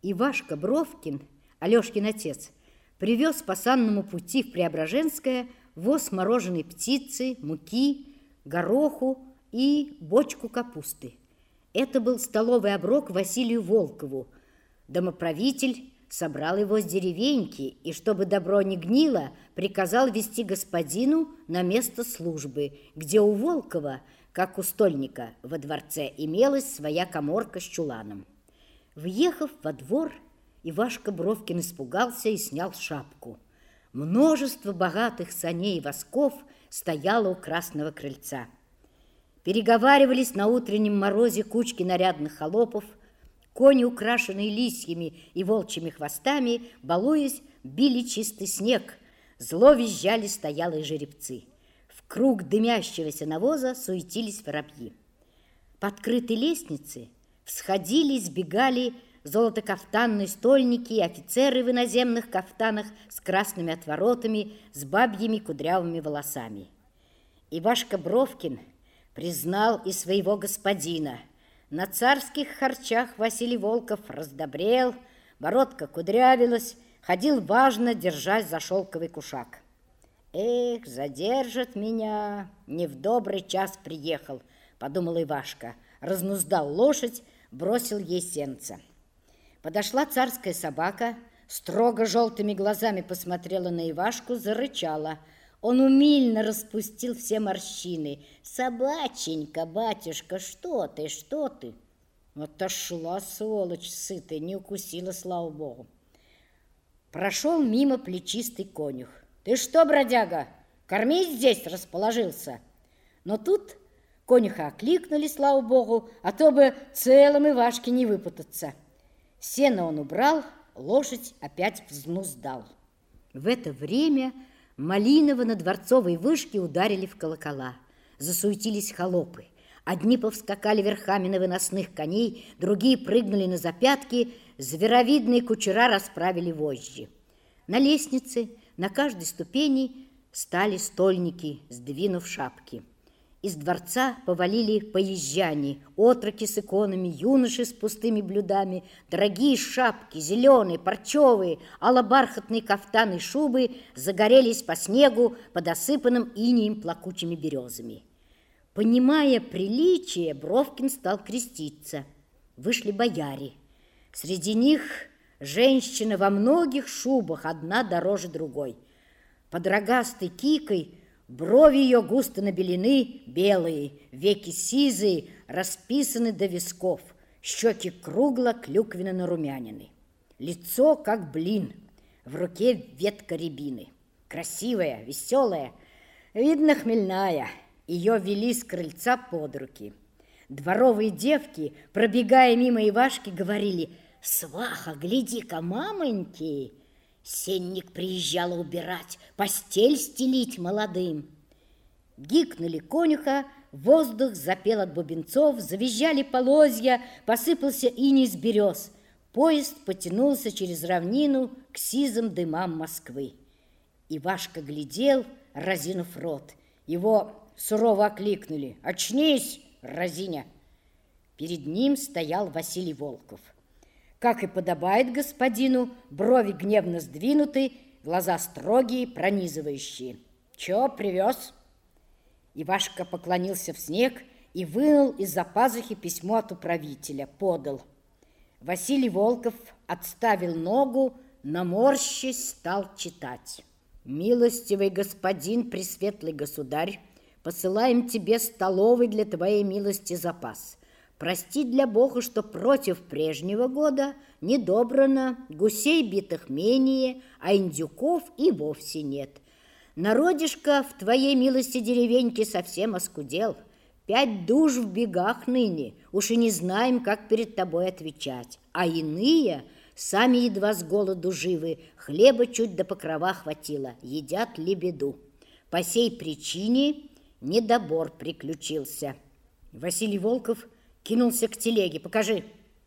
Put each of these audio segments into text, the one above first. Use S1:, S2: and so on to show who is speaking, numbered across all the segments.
S1: Ивашка Бровкин, Алешкин отец, привез по санному пути в Преображенское воз мороженой птицы, муки, гороху и бочку капусты. Это был столовый оброк Василию Волкову. Домоправитель собрал его с деревеньки и, чтобы добро не гнило, приказал вести господину на место службы, где у Волкова, как у стольника во дворце, имелась своя каморка с чуланом. Въехав во двор, Ивашка Бровкин испугался и снял шапку. Множество богатых саней и восков стояло у красного крыльца. Переговаривались на утреннем морозе кучки нарядных холопов, кони, украшенные лисьими и волчьими хвостами, балуясь, били чистый снег, зло визжали стоялые жеребцы. В круг дымящегося навоза суетились воробьи. По открытой лестнице всходили, сбегали золотокафтанные стольники и офицеры в иноземных кафтанах с красными отворотами, с бабьими кудрявыми волосами. Ивашка Бровкин признал и своего господина. На царских харчах Василий Волков раздобрел, бородка кудрявилась, ходил важно, держась за шелковый кушак. «Эх, задержат меня, не в добрый час приехал», — подумал Ивашка, разнуздал лошадь, бросил ей сенца. Подошла царская собака, строго желтыми глазами посмотрела на Ивашку, зарычала. Он умильно распустил все морщины. «Собаченька, батюшка, что ты, что ты?» Отошла, сволочь сытая, не укусила, слава богу. Прошел мимо плечистый конюх. «Ты что, бродяга, кормить здесь расположился?» Но тут конюха окликнули, слава богу, а то бы целым Ивашке не выпутаться. Сено он убрал, лошадь опять взнуздал. В это время Малиново на Дворцовой вышке ударили в колокола. Засуетились холопы. Одни повскакали верхами на выносных коней, другие прыгнули на запятки, зверовидные кучера расправили вожжи. На лестнице на каждой ступени стали стольники, сдвинув шапки. Из дворца повалили поезжане, отроки с иконами, юноши с пустыми блюдами, дорогие шапки, зеленые, парчевые, алло-бархатные кафтаны и шубы загорелись по снегу под осыпанным инеем плакучими березами. Понимая приличие, Бровкин стал креститься. Вышли бояре. Среди них женщина во многих шубах, одна дороже другой. Под рогастой кикой брови ее густо набелены, белые, веки сизые, расписаны до висков, щеки кругло-клюквенно нарумянины. Лицо, как блин, в руке ветка рябины. Красивая, веселая, видно, хмельная. Ее вели с крыльца под руки. Дворовые девки, пробегая мимо Ивашки, говорили: «Сваха, гляди-ка, мамоньки!» Сенник приезжала убирать, постель стелить молодым. Гикнули конюха, воздух запел от бубенцов, завизжали полозья, посыпался иней с берез. Поезд потянулся через равнину к сизым дымам Москвы. Ивашка глядел, разинув рот. Его сурово окликнули: «Очнись, разиня!» Перед ним стоял Василий Волков. Как и подобает господину, брови гневно сдвинуты, глаза строгие, пронизывающие. «Чё привез?» Ивашка поклонился в снег и вынул из-за пазухи письмо от управителя, подал. Василий Волков отставил ногу, наморщись, стал читать. «Милостивый господин, пресветлый государь, посылаем тебе столовый для твоей милости запас. Прости для Бога, что против прежнего года не добрано, гусей битых менее, а индюков и вовсе нет. Народишко в твоей милости деревеньки совсем оскудел. 5 душ в бегах ныне, уж и не знаем, как перед тобой отвечать. А иные сами едва с голоду живы, хлеба чуть до покрова хватило, едят лебеду. По сей причине недобор приключился». Василий Волков кинулся к телеге. «Покажи!»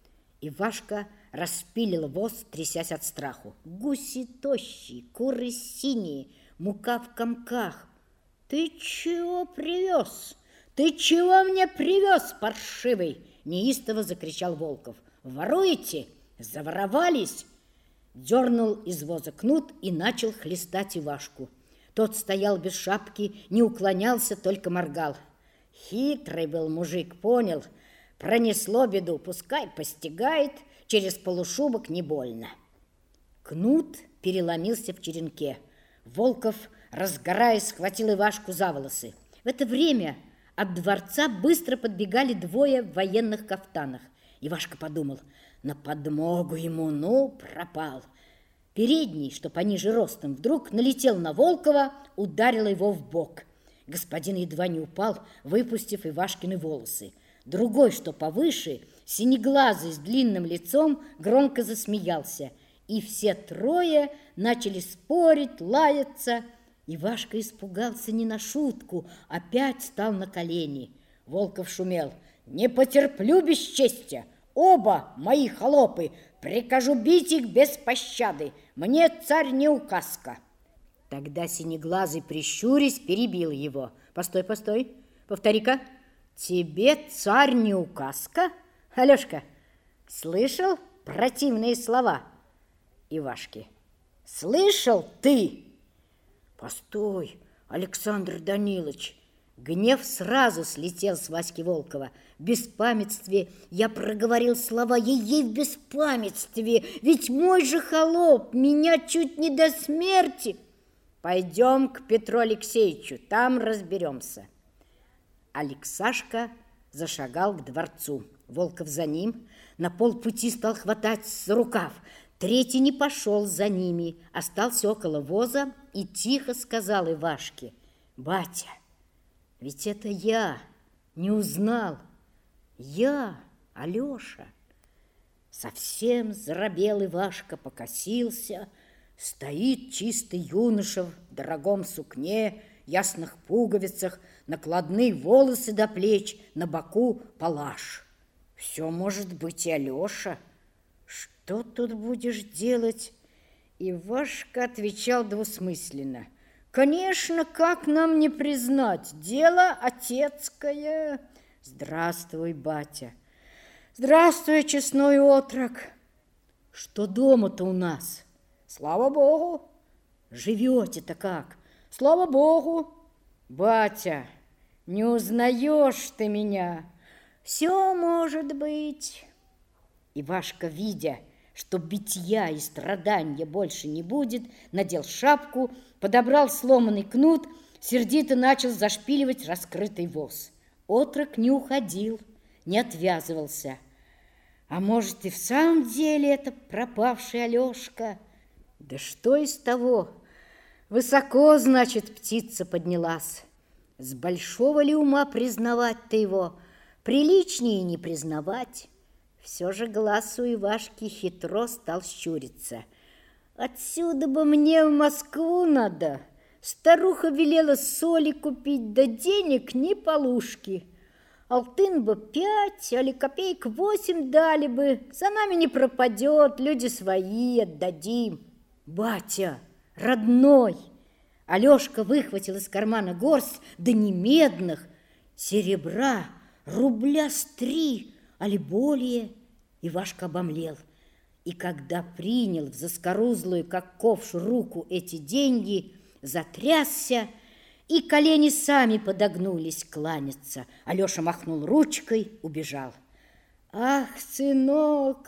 S1: Ивашка распилил воз, трясясь от страху. Гуси тощие, куры синие, мука в комках. «Ты чего привез? Ты чего мне привез, паршивый?» Неистово закричал Волков. «Воруете? Заворовались. Дернул из воза кнут и начал хлестать Ивашку. Тот стоял без шапки, не уклонялся, только моргал. Хитрый был мужик, понял. Пронесло беду, пускай постигает, через полушубок не больно. Кнут переломился в черенке. Волков, разгораясь, схватил Ивашку за волосы. В это время от дворца быстро подбегали двое в военных кафтанах. Ивашка подумал, на подмогу ему, пропал. Передний, что пониже ростом, вдруг налетел на Волкова, ударил его в бок. Господин едва не упал, выпустив Ивашкины волосы. Другой, что повыше, синеглазый с длинным лицом, громко засмеялся. И все трое начали спорить, лаяться. Ивашка испугался не на шутку, опять стал на колени. Волков шумел. «Не потерплю бесчестия! Оба мои холопы! Прикажу бить их без пощады! Мне царь не указка!» Тогда синеглазый, прищурясь, перебил его. «Постой, постой, повтори-ка. Тебе царь не указка? Алешка, слышал противные слова Ивашки? Слышал ты?» «Постой, Александр Данилович!» Гнев сразу слетел с Васьки Волкова. В беспамятстве я проговорил слова ей в беспамятстве. Ведь мой же холоп меня чуть не до смерти. Пойдем к Петру Алексеевичу, там разберемся. Алексашка зашагал к дворцу. Волков за ним. На полпути стал хватать за рукав. Третий не пошел за ними, остался около воза и тихо сказал Ивашке: «Батя, ведь это я, не узнал. Я, Алеша». Совсем заробел Ивашка, покосился. Стоит чистый юноша в дорогом сукне, ясных пуговицах, накладные волосы до плеч, на боку палаш. Все может быть и Алеша. Что тут будешь делать? Ивашка отвечал двусмысленно: «Конечно, как нам не признать? Дело отецкое». «Здравствуй, батя». «Здравствуй, честной отрок». «Что дома-то у нас?» «Слава Богу». «Живете-то как?» «Слава Богу». «Батя, не узнаешь ты меня?» «Все может быть». Ивашка, видя, что битья и страдания больше не будет, надел шапку, подобрал сломанный кнут, сердито начал зашпиливать раскрытый воз. Отрок не уходил, не отвязывался. А может, и в самом деле это пропавший Алешка? Да что из того? Высоко, значит, птица поднялась. С большого ли ума признавать-то его? Приличнее не признавать. Все же глаз у Ивашки хитро стал щуриться. «Отсюда бы мне в Москву надо. Старуха велела соли купить, да денег ни полушки. Алтын бы 5, али копеек 8 дали бы. За нами не пропадет, люди свои, отдадим». «Батя, родной!» Алешка выхватил из кармана горсть, да не медных, серебра, рубля с 3, али более. Ивашка обомлел. И когда принял в заскорузлую, как ковш, руку эти деньги, затрясся, и колени сами подогнулись кланяться. Алеша махнул ручкой, убежал. «Ах, сынок,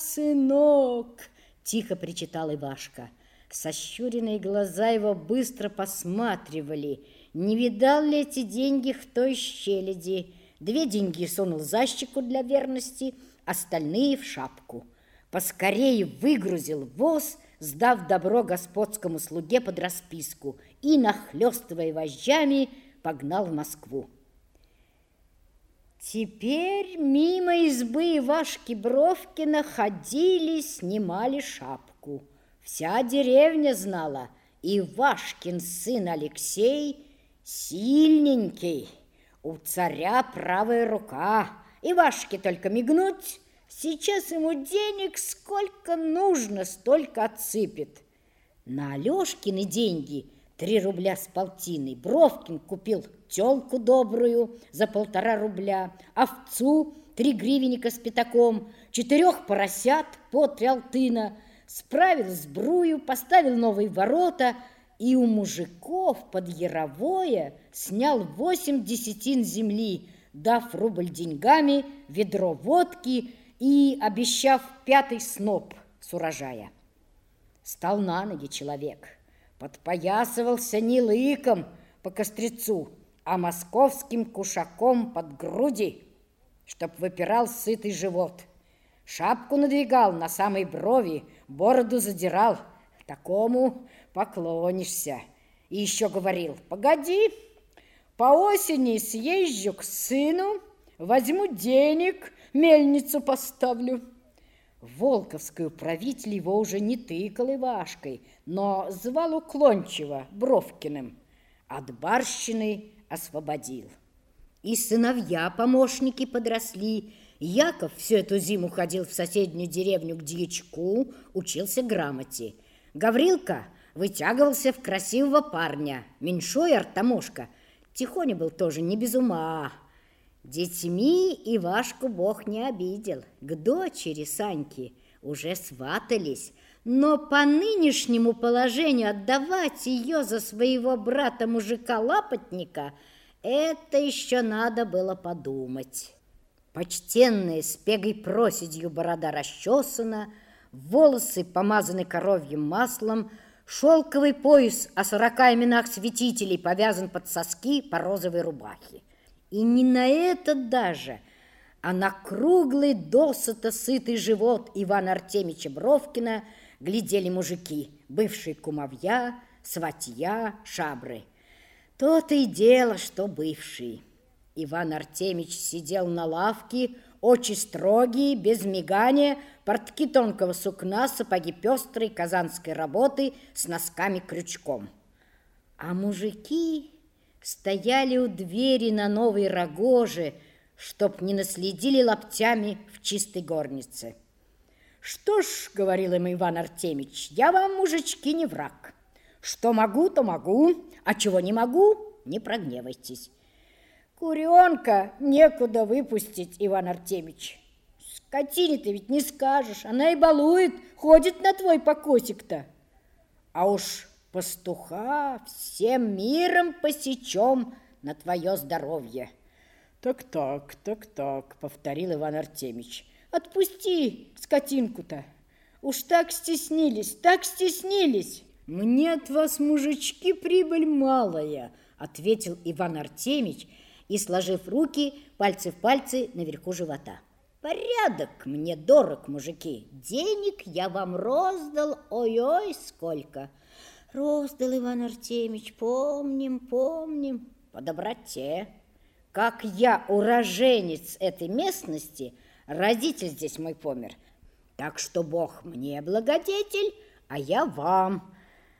S1: тихо причитал Ивашка. Сощуренные глаза его быстро посматривали, не видал ли эти деньги кто из челяди. 2 деньги сунул за щеку для верности, остальные в шапку. Поскорее выгрузил воз, сдав добро господскому слуге под расписку, и, нахлёстывая вожжами, погнал в Москву. Теперь мимо избы Ивашки Бровкина ходили, снимали шапку. Вся деревня знала: Ивашкин сын Алексей сильненький, у царя правая рука. Ивашке только мигнуть, сейчас ему денег сколько нужно, столько отсыпет. На Алешкины деньги 3 рубля с полтиной Бровкин купил тёлку добрую за 1,5 рубля, овцу 3 гривенника с пятаком, 4 поросят по 3 алтына, справил сбрую, поставил новые ворота и у мужиков под Яровое снял 8 десятин земли, дав рубль деньгами, ведро водки и обещав 5-й сноп с урожая. Стал на ноги человек, подпоясывался не лыком по кострецу, а московским кушаком под груди, чтоб выпирал сытый живот. Шапку надвигал на самой брови, бороду задирал. Такому поклонишься. И еще говорил: погоди, по осени съезжу к сыну, возьму денег, мельницу поставлю. Волковский управитель его уже не тыкал Ивашкой, но звал уклончиво Бровкиным. От барщины освободил. И сыновья-помощники подросли. Яков всю эту зиму ходил в соседнюю деревню к дьячку, учился грамоте. Гаврилка вытягивался в красивого парня. Меньшой Артамошка тихоня был тоже не без ума. Детьми Ивашку Бог не обидел. К дочери Саньки уже сватались, но по нынешнему положению отдавать ее за своего брата-мужика-лапотника — это еще надо было подумать. Почтенная с пегой проседью борода расчесана, волосы помазаны коровьим маслом, шелковый пояс о 40 именах святителей повязан под соски по розовой рубахе. И не на это даже, а на круглый, досыта сытый живот Ивана Артемича Бровкина глядели мужики, бывшие кумовья, сватья, шабры. То-то и дело, что бывшие. Иван Артемич сидел на лавке, очи строгие, без мигания, портки тонкого сукна, сапоги пестрой казанской работы с носками-крючком. А мужики стояли у двери на новой рогоже, чтоб не наследили лаптями в чистой горнице. «Что ж, — говорил им Иван Артемич, — я вам, мужички, не враг. Что могу, то могу, а чего не могу, не прогневайтесь. Куренка некуда выпустить, Иван Артемич. Скотине-то ведь не скажешь, она и балует, ходит на твой покосик-то. А уж пастуха всем миром посечем на твое здоровье». Так, повторил Иван Артемич. Отпусти скотинку-то. Уж так стеснились, так стеснились. Мне от вас, мужички, прибыль малая, ответил Иван Артемич и, сложив руки, пальцы в пальцы наверху живота. Порядок мне дорог, мужики. Денег я вам роздал, ой-ой, сколько. Роздал, Иван Артемич, помним. По доброте. Как я уроженец этой местности, родитель здесь мой помер. Так что Бог мне благодетель, а я вам.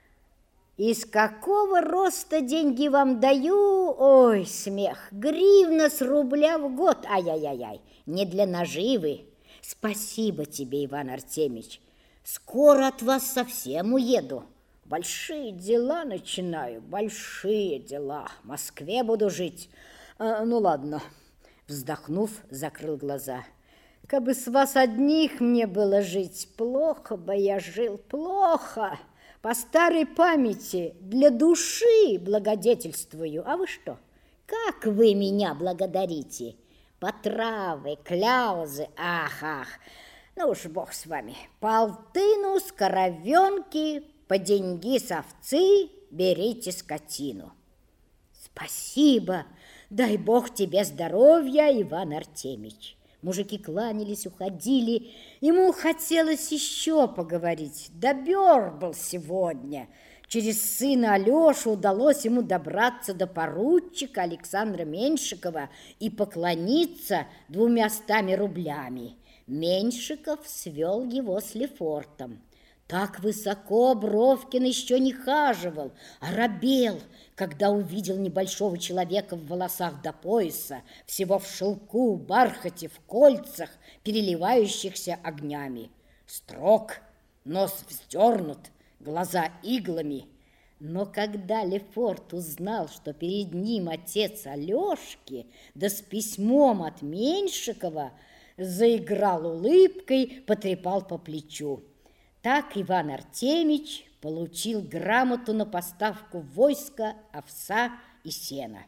S1: Из какого роста деньги вам даю? Ой, смех. Гривна с рубля в год. Ай-яй-яй, не для наживы. Спасибо тебе, Иван Артемич. Скоро от вас совсем уеду. Большие дела начинаю, большие дела. В Москве буду жить. Ну ладно. Вздохнув, закрыл глаза. Кабы с вас одних мне было жить, плохо бы я жил, плохо. По старой памяти, для души благодетельствую. А вы что? Как вы меня благодарите? Потравы, кляузы, ах. Ну уж Бог с вами. По алтыну с коровенки, по деньги с овцы берите скотину. Спасибо, дай Бог тебе здоровья, Иван Артемич. Мужики кланялись, уходили. Ему хотелось еще поговорить. Добер был сегодня. Через сына Алешу удалось ему добраться до поручика Александра Меньшикова и поклониться 200 рублями. Меньшиков свел его с Лефортом. Так высоко Бровкин еще не хаживал, а робел, когда увидел небольшого человека в волосах до пояса, всего в шелку, бархате, в кольцах, переливающихся огнями. Строг, нос вздернут, глаза иглами. Но когда Лефорт узнал, что перед ним отец Алешки, да с письмом от Меньшикова, заиграл улыбкой, потрепал по плечу. Так Иван Артемич получил грамоту на поставку в войско овса и сена.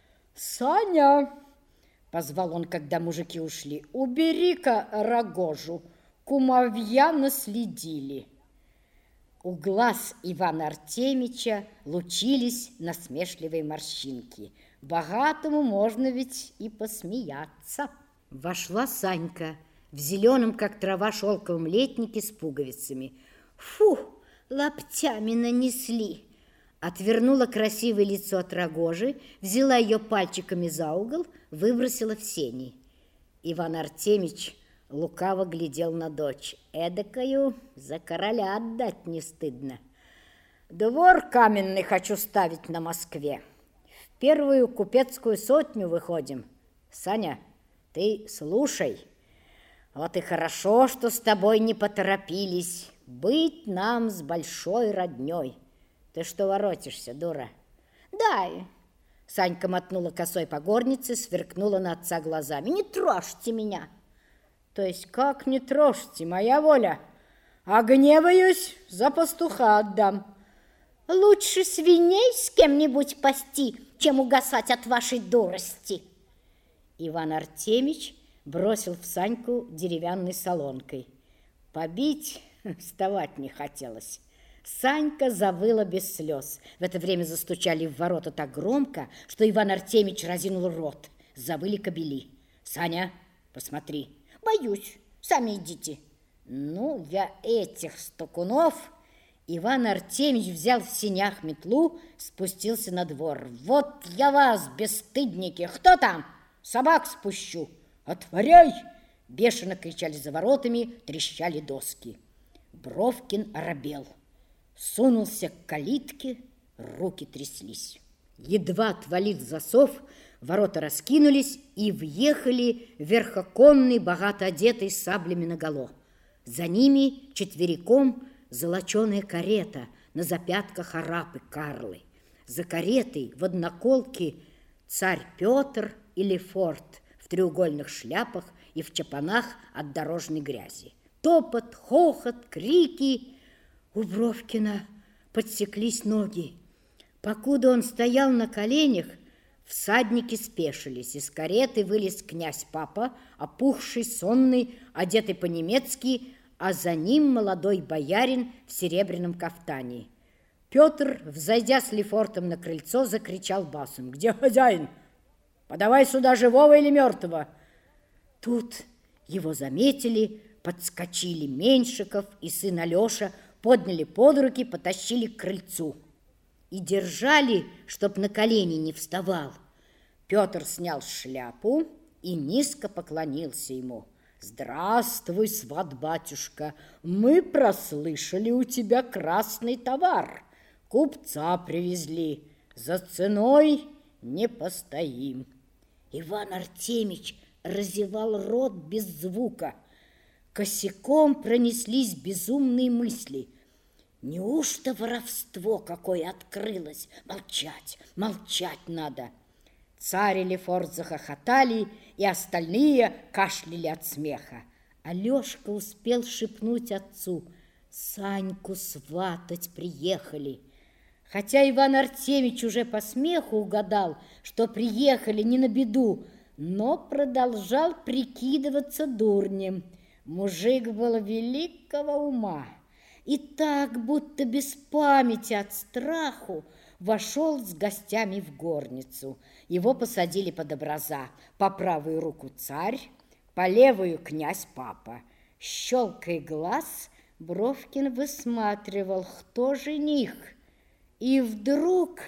S1: «Саня!» — позвал он, когда мужики ушли. «Убери-ка рогожу, кумовья наследили». У глаз Ивана Артемича лучились насмешливые морщинки. Богатому можно ведь и посмеяться. Вошла Санька в зеленом, как трава, шелковом летнике с пуговицами. «Фу, лаптями нанесли!» Отвернула красивое лицо от рогожи, взяла ее пальчиками за угол, выбросила в сени. Иван Артемич лукаво глядел на дочь. Эдакою за короля отдать не стыдно. «Двор каменный хочу ставить на Москве. В первую купецкую сотню выходим. Саня, ты слушай. Вот и хорошо, что с тобой не поторопились. Быть нам с большой роднёй. Ты что воротишься, дура?» «Дай!» Санька мотнула косой по горнице, сверкнула на отца глазами. «Не трожьте меня!» «То есть как не трожьте, моя воля? А гневаюсь, за пастуха отдам». «Лучше свиней с кем-нибудь пасти, чем угасать от вашей дурости!» Иван Артемич бросил в Саньку деревянной солонкой. Побить вставать не хотелось. Санька завыла без слез. В это время застучали в ворота так громко, что Иван Артемич разинул рот. Завыли кобели. «Саня, посмотри». «Боюсь. Сами идите». «Ну, я этих стукунов...» Иван Артемич взял в сенях метлу, спустился на двор. «Вот я вас, бесстыдники! Кто там? Собак спущу!» «Отворяй!» Бешено кричали за воротами, трещали доски. Бровкин оробел. Сунулся к калитке, руки тряслись. Едва отвалил засов, ворота раскинулись, и въехали верхоконный, богато одетый, с саблями наголо. За ними четвериком золоченая карета, на запятках арапы Карлы. За каретой в одноколке царь Петр и Лефорт в треугольных шляпах и в чапанах от дорожной грязи. Топот, хохот, крики. У Бровкина подсеклись ноги. Покуда он стоял на коленях, всадники спешились. Из кареты вылез князь-папа, опухший, сонный, одетый по-немецки, а за ним молодой боярин в серебряном кафтане. Петр, взойдя с Лефортом на крыльцо, закричал басом: «Где хозяин? Подавай сюда живого или мертвого!» Тут его заметили, подскочили Меньшиков и сын Алеша, подняли под руки, потащили к крыльцу и держали, чтоб на колени не вставал. Петр снял шляпу и низко поклонился ему. «Здравствуй, сват-батюшка, мы прослышали, у тебя красный товар. Купца привезли, за ценой не постоим». Иван Артемич разевал рот без звука. Косяком пронеслись безумные мысли. Неужто воровство какое открылось? Молчать, молчать надо. Царь и Лефорт захохотали, и остальные кашляли от смеха. Алешка успел шепнуть отцу: «Саньку сватать приехали». Хотя Иван Артемич уже по смеху угадал, что приехали не на беду, но продолжал прикидываться дурнем. Мужик был великого ума и так, будто без памяти от страху, вошел с гостями в горницу. Его посадили под образа: по правую руку царь, по левую князь-папа. Щелкая глаз, Бровкин высматривал, кто жених, и вдруг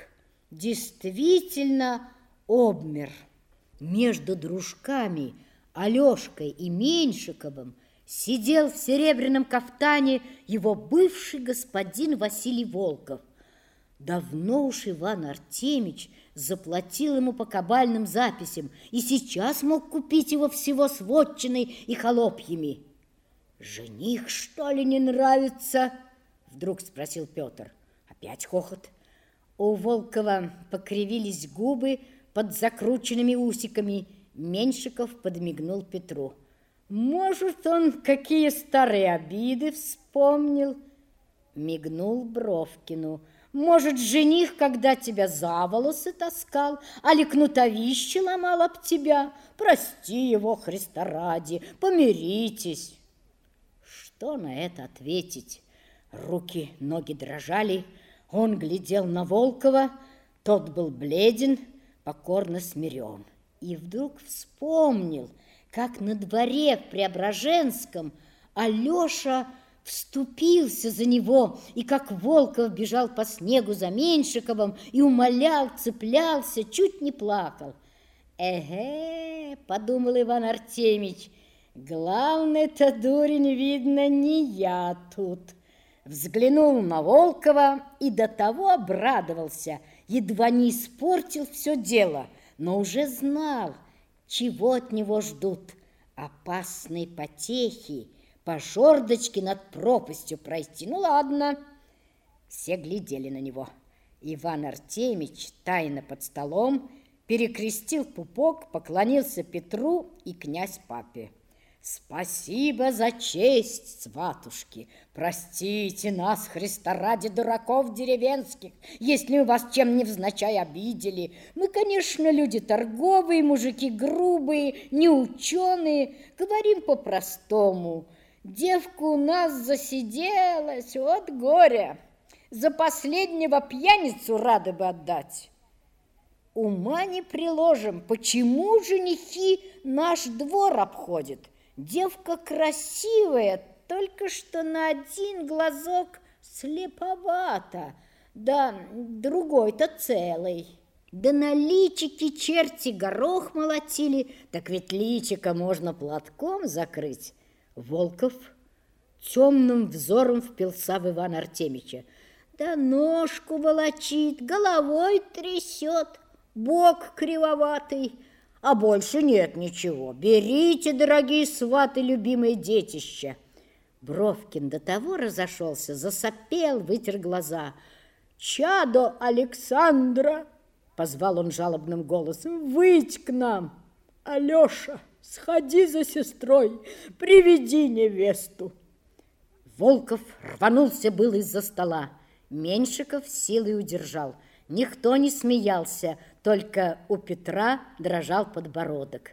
S1: действительно обмер. Между дружками Алешкой и Меньшиковым сидел в серебряном кафтане его бывший господин Василий Волков. Давно уж Иван Артемич заплатил ему по кабальным записям и сейчас мог купить его всего с вотчиной и холопьями. «Жених, что ли, не нравится?» — вдруг спросил Петр. Опять хохот. У Волкова покривились губы под закрученными усиками. Меньшиков подмигнул Петру. Может, он какие старые обиды вспомнил? Мигнул Бровкину. Может, жених, когда тебя за волосы таскал, али кнутовище ломал об тебя? Прости его, Христа ради, помиритесь. Что на это ответить? Руки, ноги дрожали. Он глядел на Волкова. Тот был бледен, покорно смирен. И вдруг вспомнил, как на дворе в Преображенском Алеша вступился за него, и как Волков бежал по снегу за Меньшиковым и умолял, цеплялся, чуть не плакал. «Эге», — подумал Иван Артемич, — «главный-то дурень, видно, не я тут». Взглянул на Волкова и до того обрадовался, едва не испортил все дело, но уже знал, чего от него ждут: опасной потехи, по жердочке над пропастью пройти. Ну ладно. Все глядели на него. Иван Артемич тайно под столом перекрестил пупок, поклонился Петру и князь папе. «Спасибо за честь, сватушки! Простите нас, Христа ради, дураков деревенских, если мы вас чем невзначай обидели. Мы, конечно, люди торговые, мужики грубые, неученые, говорим по-простому. Девка у нас засиделась, вот горе. За последнего пьяницу рады бы отдать. Ума не приложим, почему женихи наш двор обходят? Девка красивая, только что на один глазок слеповато, да другой-то целый. Да на личике черти горох молотили, так ведь личико можно платком закрыть. Волков темным взором впился в Ивана Артемича. Да ножку волочит, головой трясет, бок кривоватый, а больше нет ничего. Берите, дорогие сваты, любимые детища. Бровкин до того разошелся, засопел, вытер глаза. «Чадо Александра!» — позвал он жалобным голосом. «Выйдь к нам! Алеша, сходи за сестрой, приведи невесту!» Волков рванулся был из-за стола. Меньшиков силой удержал. Никто не смеялся, только у Петра дрожал подбородок.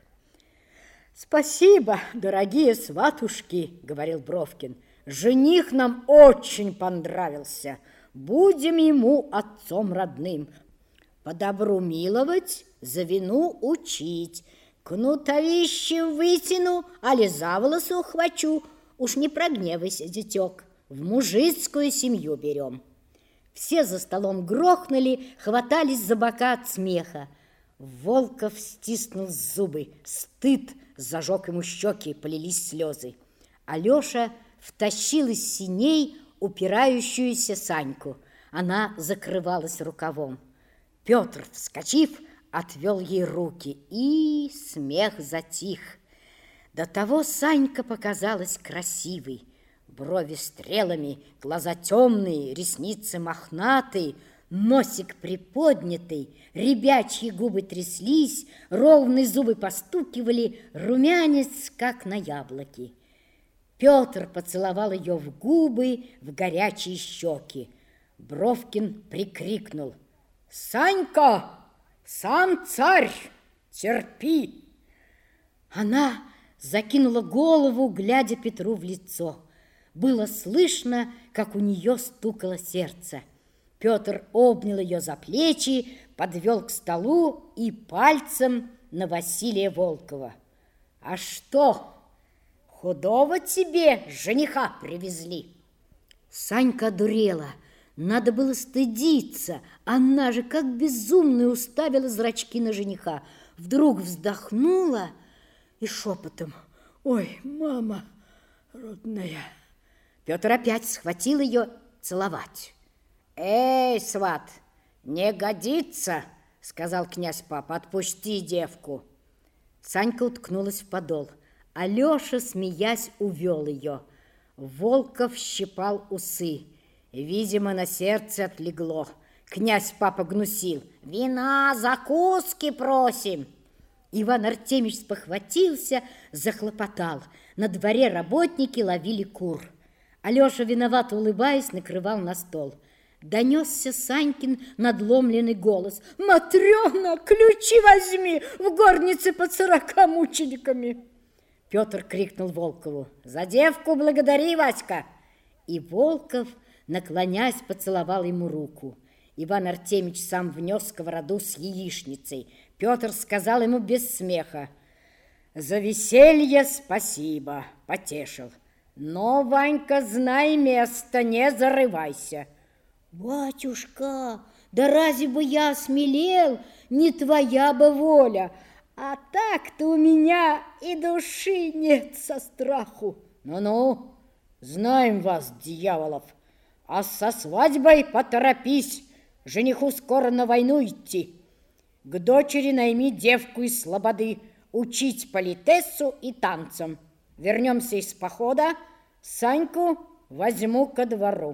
S1: «Спасибо, дорогие сватушки», — говорил Бровкин. «Жених нам очень понравился. Будем ему отцом родным. По добру миловать, за вину учить. Кнутовищем вытяну, али за волосы ухвачу. Уж не прогневайся, зятек, в мужицкую семью берем». Все за столом грохнули, хватались за бока от смеха. Волков стиснул зубы. Стыд зажег ему щеки, полились слезы. Алеша втащил из синей упирающуюся Саньку. Она закрывалась рукавом. Петр, вскочив, отвел ей руки, и смех затих. До того Санька показалась красивой. Брови стрелами, глаза темные, ресницы мохнатые, носик приподнятый, ребячьи губы тряслись, ровные зубы постукивали, румянец, как на яблоке. Петр поцеловал ее в губы, в горячие щеки. Бровкин прикрикнул: «Санька, сам царь, терпи!» Она закинула голову, глядя Петру в лицо. Было слышно, как у нее стукало сердце. Петр обнял ее за плечи, подвел к столу и пальцем на Василия Волкова. «А что, худого тебе жениха привезли?» Санька одурела. Надо было стыдиться. Она же, как безумная, уставила зрачки на жениха. Вдруг вздохнула и шепотом: «Ой, мама родная!» Петр опять схватил ее целовать. «Эй, сват, не годится!» — сказал князь папа. «Отпусти девку!» Санька уткнулась в подол. Алеша, смеясь, увел ее. Волков щипал усы. Видимо, на сердце отлегло. Князь папа гнусил: «Вина, закуски просим!» Иван Артемьевич спохватился, захлопотал. На дворе работники ловили кур. Алеша, виновато улыбаясь, накрывал на стол. Донесся Санькин надломленный голос. «Матрена, ключи возьми! В горнице под 40 мучениками!» Петр крикнул Волкову: «За девку благодари, Васька!» И Волков, наклонясь, поцеловал ему руку. Иван Артемьевич сам внес сковороду с яичницей. Петр сказал ему без смеха: «За веселье спасибо, потешил. Но, Ванька, знай место, не зарывайся». «Батюшка, да разве бы я осмелел, не твоя бы воля, а так-то у меня и души нет со страху».
S2: «Ну-ну, знаем вас, дьяволов, а со свадьбой поторопись, жениху скоро на войну идти. К дочери найми девку из слободы, учить политессу и танцам. Вернемся из похода, Саньку возьму ко двору».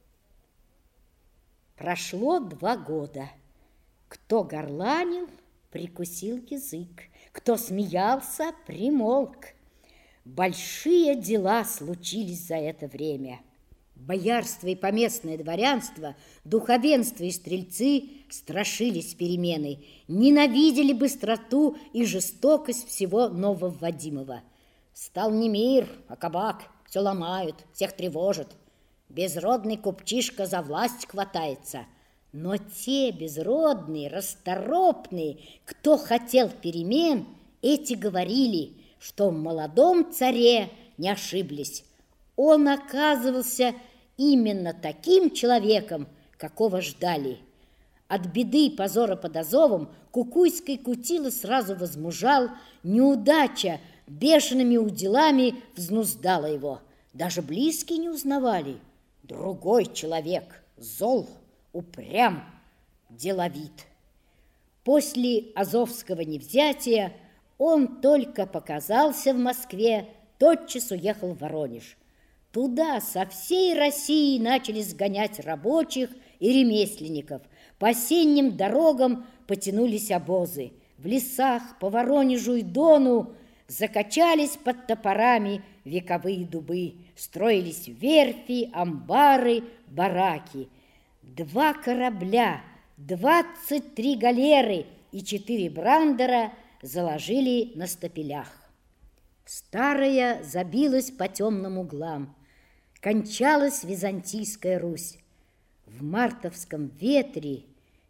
S1: Прошло 2 года. Кто горланил, прикусил язык, кто смеялся, примолк. Большие дела случились за это время. Боярство и поместное дворянство, духовенство и стрельцы страшились перемены, ненавидели быстроту и жестокость всего нововводимого. Стал не мир, а кабак, все ломают, всех тревожат. Безродный купчишка за власть хватается. Но те безродные, расторопные, кто хотел перемен, эти говорили, что в молодом царе не ошиблись. Он оказывался именно таким человеком, какого ждали. От беды и позора под Азовом Кукуйский Кутила сразу возмужал, неудача бешеными уделами взнуздала его. Даже близкие не узнавали. Другой человек, зол, упрям, деловит. После Азовского невзятия он только показался в Москве, тотчас уехал в Воронеж. Туда со всей России начали сгонять рабочих и ремесленников. По осенним дорогам потянулись обозы. В лесах по Воронежу и Дону закачались под топорами вековые дубы, строились верфи, амбары, бараки. 2 корабля, 23 галеры и 4 брандера заложили на стапелях. Старая забилась по темным углам. Кончалась Византийская Русь. В мартовском ветре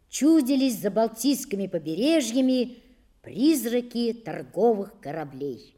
S1: чудились за Балтийскими побережьями призраки торговых кораблей.